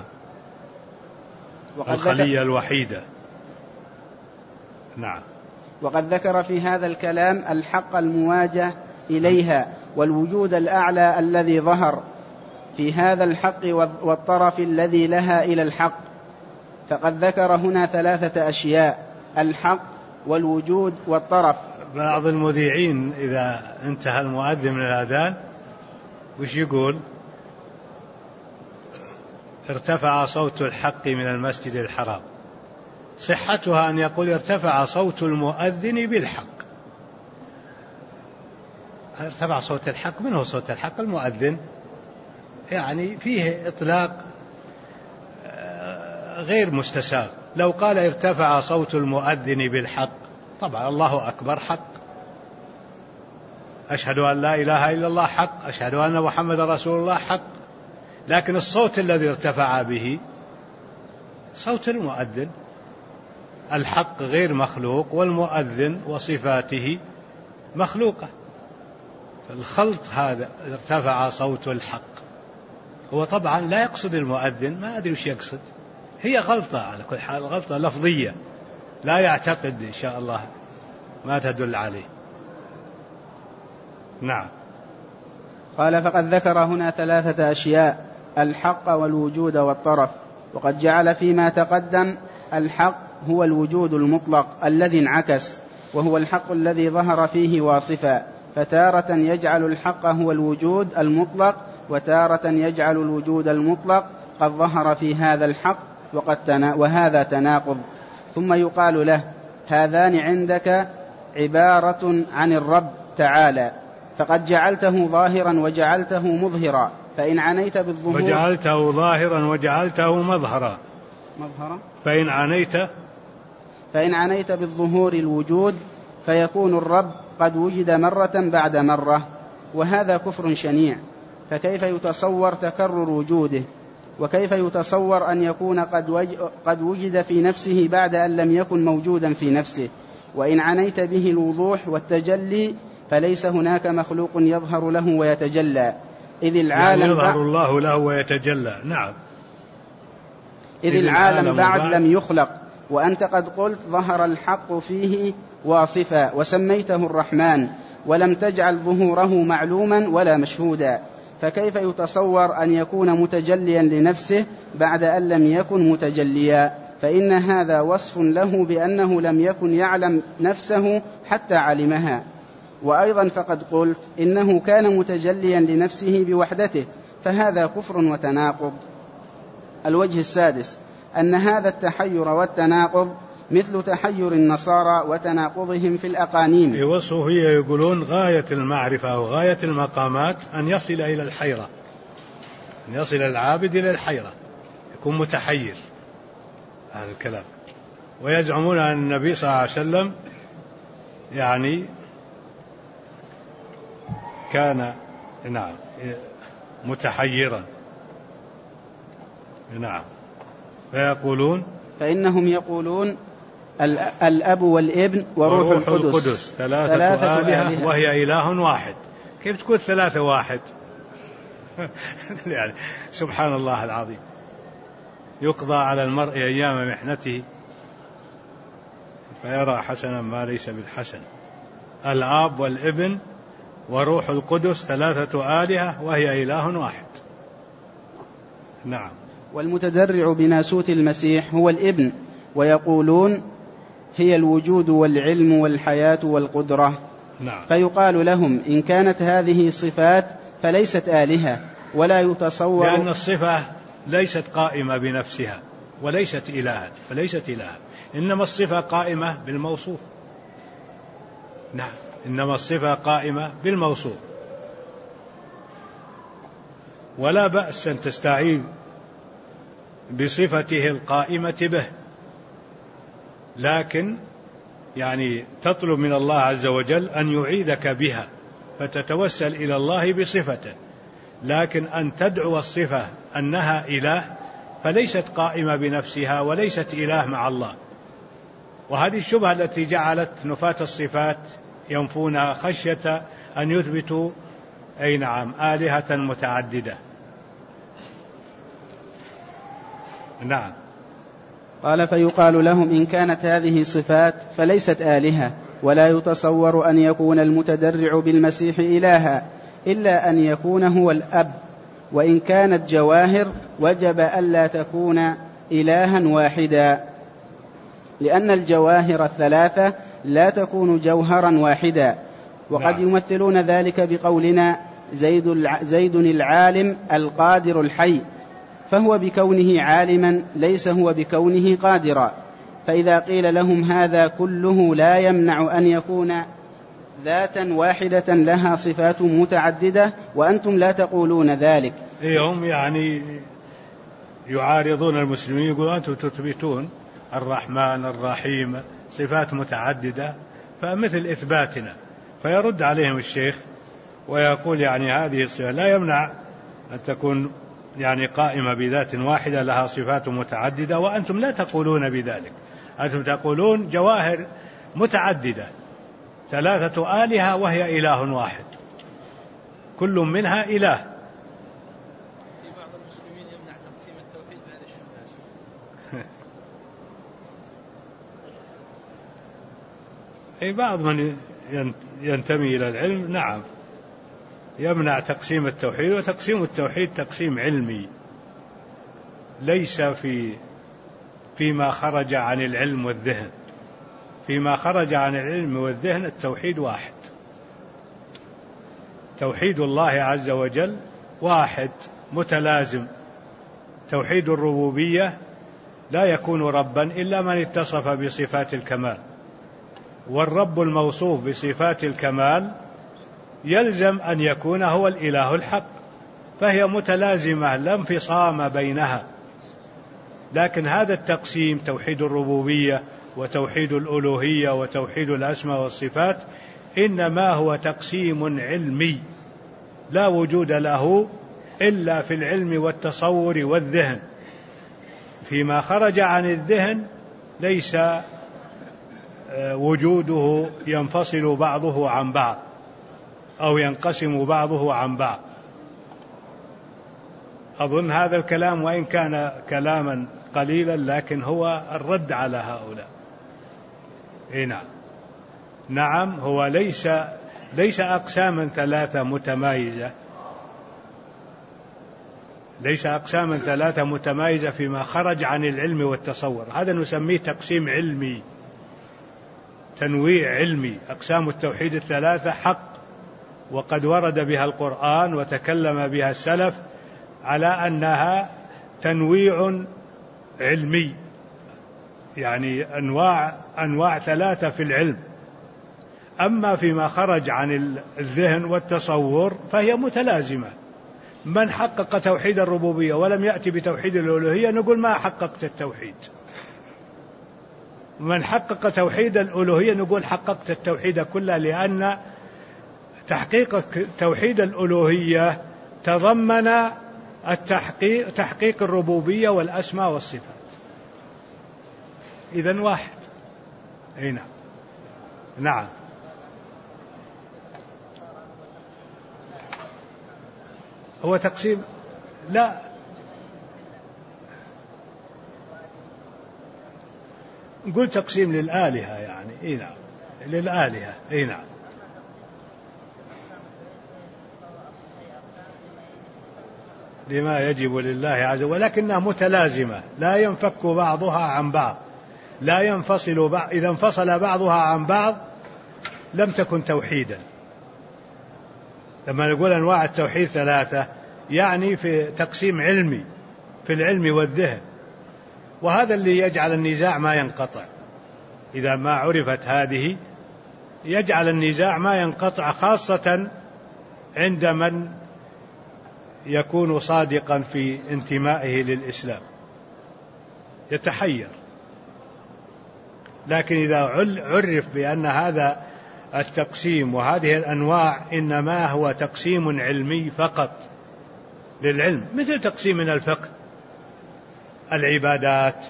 الخلية الوحيدة. نعم. وقد ذكر في هذا الكلام الحق المواجه إليها والوجود الأعلى الذي ظهر في هذا الحق والطرف الذي لها إلى الحق. فقد ذكر هنا 3 أشياء: الحق والوجود والطرف. بعض المذيعين إذا انتهى المؤذن من الأذان وش يقول؟ ارتفع صوت الحق من المسجد الحرام. صحتها أن يقول ارتفع صوت المؤذن بالحق. ارتفع صوت الحق، من هو صوت الحق؟ المؤذن. يعني فيه إطلاق غير مستساغ. لو قال ارتفع صوت المؤذن بالحق، طبعا الله أكبر حق، أشهد أن لا إله إلا الله حق، أشهد أن محمد رسول الله حق، لكن الصوت الذي ارتفع به صوت المؤذن. الحق غير مخلوق، والمؤذن وصفاته مخلوقة. الخلط هذا ارتفع صوت الحق، هو طبعا لا يقصد المؤذن، ما أدري وش يقصد، هي غلطة على كل حال، غلطة لفظية، لا يعتقد إن شاء الله ما تدل عليه. نعم. قال: فقد ذكر هنا 3 أشياء: الحق والوجود والطرف. وقد جعل فيما تقدم الحق هو الوجود المطلق الذي انعكس، وهو الحق الذي ظهر فيه واصفا، فتارة يجعل الحق هو الوجود المطلق، وتارة يجعل الوجود المطلق قد ظهر في هذا الحق، وهذا تناقض. ثم يقال له: هذان عندك عبارة عن الرب تعالى، فقد جعلته ظاهرا وجعلته مظهرا، فإن عنيت بالظهور وجعلته ظاهرا وجعلته مظهرا فإن عنيت بالظهور الوجود فيكون الرب قد وجد مرة بعد مرة، وهذا كفر شنيع. فكيف يتصور تكرر وجوده؟ وكيف يتصور أن يكون قد وجد في نفسه بعد أن لم يكن موجودا في نفسه؟ وإن عنيت به الوضوح والتجلي فليس هناك مخلوق يظهر له ويتجلى، إذ العالم يعني يظهر الله له ويتجلى. نعم. إذ العالم بعد لم يخلق، وأنت قد قلت ظهر الحق فيه واصفا وسميته الرحمن، ولم تجعل ظهوره معلوما ولا مشهودا، فكيف يتصور أن يكون متجليا لنفسه بعد أن لم يكن متجليا؟ فإن هذا وصف له بأنه لم يكن يعلم نفسه حتى علمها. وأيضا فقد قلت إنه كان متجليا لنفسه بوحدته، فهذا كفر وتناقض. الوجه السادس: أن هذا التحير والتناقض مثل تحير النصارى وتناقضهم في الأقانيم. يوصفوا هي يقولون غاية المعرفة أو غاية المقامات أن يصل إلى الحيرة، أن يصل العابد إلى الحيرة، يكون متحير. هذا الكلام. ويزعمون أن النبي صلى الله عليه وسلم يعني كان متحيرا. نعم. فإنهم يقولون الأب والابن وروح القدس ثلاثة آلهة وهي إله واحد. كيف تكون 3 واحد؟ يعني سبحان الله العظيم. يقضى على المرء أيام محنته فيرى حسنا ما ليس بالحسن. الآب والابن وروح القدس 3 آلهة وهي إله واحد. نعم. والمتدرع بناسوت المسيح هو الابن، ويقولون هي الوجود والعلم والحياة والقدرة. نعم. فيقال لهم إن كانت هذه صفات فليست آلهة ولا يتصور، لأن الصفة ليست قائمة بنفسها وليست إلها، فليست إلها، إنما الصفة قائمة بالموصوف. نعم. إنما الصفة قائمة بالموصوف، ولا بأس أن تستعين بصفته القائمة به، لكن يعني تطلب من الله عز وجل أن يعيدك بها فتتوسل إلى الله بصفته. لكن أن تدعو الصفة أنها إله فليست قائمة بنفسها وليست إله مع الله. وهذه الشبهة التي جعلت نفاة الصفات ينفونها خشية أن يثبتوا أي نعم، آلهة متعددة. نعم. قال: فيقال لهم: إن كانت هذه صفات فليست آلهة، ولا يتصور أن يكون المتدرع بالمسيح إلها إلا أن يكون هو الأب، وإن كانت جواهر وجب ألا تكون إلها واحدا، لأن الجواهر الثلاثة لا تكون جوهرا واحدا. وقد يمثلون ذلك بقولنا: زيد العالم القادر الحي، فهو بكونه عالما ليس هو بكونه قادرا. فإذا قيل لهم هذا كله لا يمنع أن يكون ذاتا واحدة لها صفات متعددة وأنتم لا تقولون ذلك. هم يعني يعارضون المسلمين، يقولون أنتم تثبتون الرحمن الرحيم صفات متعددة فمثل إثباتنا. فيرد عليهم الشيخ ويقول يعني هذه الصفة لا يمنع أن تكون يعني قائمة بذات واحدة لها صفات متعددة، وأنتم لا تقولون بذلك. أنتم تقولون جواهر متعددة، 3 آلهة وهي إله واحد، كل منها إله. في بعض المسلمين يمنع تقسيم التوحيد بهذه الشبهات. أي بعض من ينتمي إلى العلم نعم يمنع تقسيم التوحيد، وتقسيم التوحيد تقسيم علمي ليس فيما خرج عن العلم والذهن. فيما خرج عن العلم والذهن التوحيد واحد، توحيد الله عز وجل واحد متلازم. توحيد الربوبية لا يكون ربا إلا من اتصف بصفات الكمال، والرب الموصوف بصفات الكمال يلزم أن يكون هو الإله الحق، فهي متلازمة لا انفصام بينها. لكن هذا التقسيم توحيد الربوبية وتوحيد الألوهية وتوحيد الأسماء والصفات إنما هو تقسيم علمي لا وجود له إلا في العلم والتصور والذهن. فيما خرج عن الذهن ليس وجوده ينفصل بعضه عن بعض أو ينقسم بعضه عن بعض. أظن هذا الكلام وإن كان كلاما قليلا لكن هو الرد على هؤلاء. نعم هو ليس أقساما 3 متمايزة، ليس أقساما 3 متمايزة فيما خرج عن العلم والتصور. هذا نسميه تقسيم علمي، تنويع علمي. أقسام التوحيد 3 حق، وقد ورد بها القرآن وتكلم بها السلف على أنها تنويع علمي، يعني أنواع 3 في العلم. أما فيما خرج عن الذهن والتصور فهي متلازمة. من حقق توحيد الربوبية ولم يأتي بتوحيد الألوهية نقول ما حققت التوحيد. من حقق توحيد الألوهية نقول حققت التوحيد كله، لأن تحقيق توحيد الألوهية تضمن تحقيق الربوبية والأسماء والصفات. إذن واحد. نعم. هو تقسيم لا نقول تقسيم للآلهة يعني. نعم للآلهة. نعم. لما يجب لله عز وجل، ولكنها متلازمة لا ينفك بعضها عن بعض، لا ينفصل بعض. إذا انفصل بعضها عن بعض لم تكن توحيدا. لما نقول أنواع التوحيد 3 يعني في تقسيم علمي في العلم والذهن، وهذا اللي يجعل النزاع ما ينقطع. إذا ما عرفت هذه يجعل النزاع ما ينقطع، خاصة عند من يكون صادقا في انتمائه للإسلام يتحير. لكن إذا عرف بأن هذا التقسيم وهذه الأنواع إنما هو تقسيم علمي فقط للعلم، مثل تقسيم من الفقه العبادات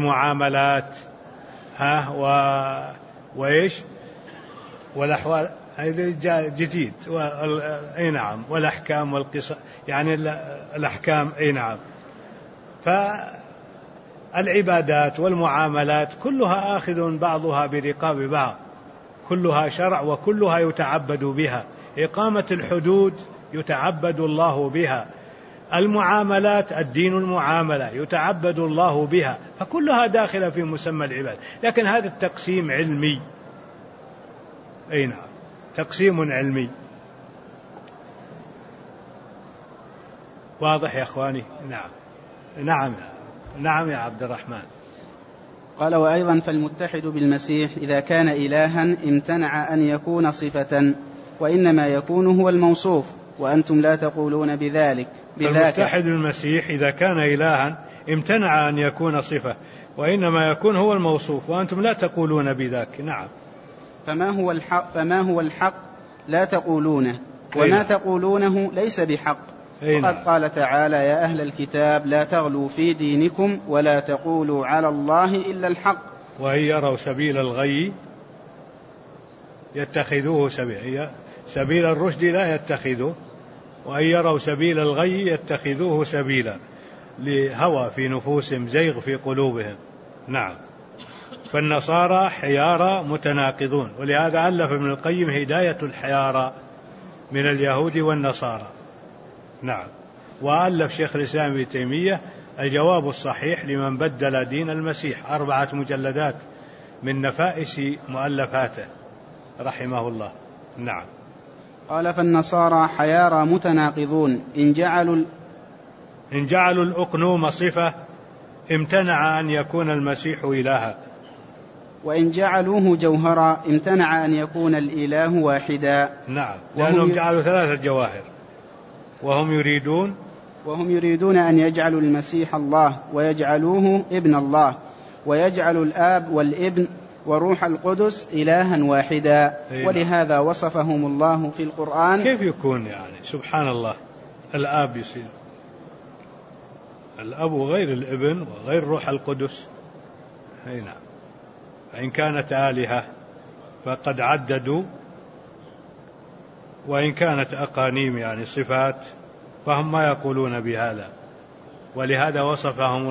والمعاملات وإيش والأحوال هذا جديد. أي نعم. والأحكام والقصص يعني الأحكام. أي نعم. فالعبادات والمعاملات كلها آخذ بعضها برقاب بعض، كلها شرع وكلها يتعبد بها. إقامة الحدود يتعبد الله بها، المعاملات الدين المعاملة يتعبد الله بها، فكلها داخلة في مسمى العبادة. لكن هذا التقسيم علمي. أي نعم، تقسيم علمي. واضح يا أخواني؟ نعم. نعم. نعم يا عبد الرحمن. قال: وأيضا فالمتحد بالمسيح إذا كان إلها امتنع أن يكون صفة، وإنما يكون هو الموصوف، وأنتم لا تقولون بذاك. فالمتحد بالمسيح إذا كان إلها امتنع أن يكون صفة، وإنما يكون هو الموصوف، وأنتم لا تقولون بذاك. نعم. فما هو الحق لا تقولونه، وما تقولونه ليس بحق. وقد قال تعالى: يا أهل الكتاب لا تغلوا في دينكم ولا تقولوا على الله إلا الحق. وإن يروا سبيل الغي يتخذوه سبيلا، سبيل الرشد لا يتخذوه، وإن يروا سبيل الغي يتخذوه سبيلا، لهوى في نفوسهم، زيغ في قلوبهم. نعم. فالنصارى حيارى متناقضون، ولهذا ألف ابن القيم هداية الحيارى من اليهود والنصارى. نعم. وألف شيخ الإسلام ابن تيمية الجواب الصحيح لمن بدل دين المسيح، 4 مجلدات من نفائس مؤلفاته رحمه الله. نعم. قال: فالنصارى حيارى متناقضون إن جعلوا الأقنوم صفة امتنع أن يكون المسيح إلها، وإن جعلوه جوهرا امتنع أن يكون الإله واحدا. نعم. لأنهم جعلوا 3 جواهر، وهم يريدون أن يجعلوا المسيح الله، ويجعلوه ابن الله، ويجعلوا الآب والابن وروح القدس إلها واحدا. ولهذا وصفهم الله في القرآن. كيف يكون يعني؟ سبحان الله. الآب يصير الأب غير الابن وغير روح القدس. نعم. فإن كانت آلهة فقد عددوا، وإن كانت أقانيم يعني صفات فهم ما يقولون بهذا. ولهذا وصفهم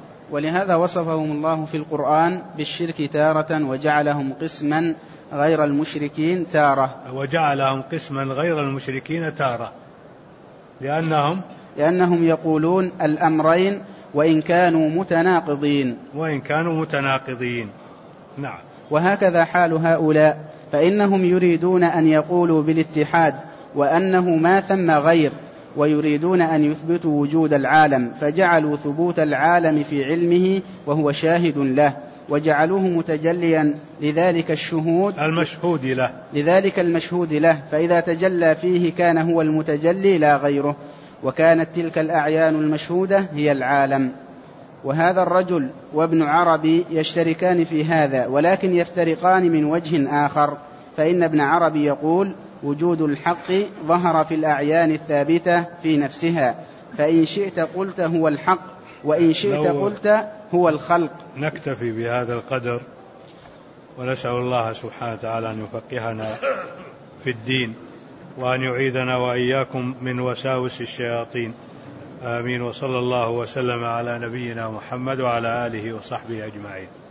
الله في القرآن بالشرك تارة، وجعلهم قسما غير المشركين تارة، لأنهم يقولون الأمرين وإن كانوا متناقضين. نعم. وهكذا حال هؤلاء، فإنهم يريدون أن يقولوا بالاتحاد وأنه ما ثم غير، ويريدون أن يثبتوا وجود العالم، فجعلوا ثبوت العالم في علمه وهو شاهد له، وجعلوه متجليا لذلك المشهود له، فإذا تجلى فيه كان هو المتجلي لا غيره، وكانت تلك الأعيان المشهودة هي العالم. وهذا الرجل وابن عربي يشتركان في هذا، ولكن يفترقان من وجه آخر. فإن ابن عربي يقول: وجود الحق ظهر في الأعيان الثابتة في نفسها، فإن شئت قلت هو الحق، وإن شئت قلت هو الخلق. نكتفي بهذا القدر، ونسأل الله سبحانه وتعالى أن يفقهنا في الدين، وأن يعيذنا وإياكم من وساوس الشياطين. آمين. وصلى الله وسلم على نبينا محمد وعلى آله وصحبه أجمعين.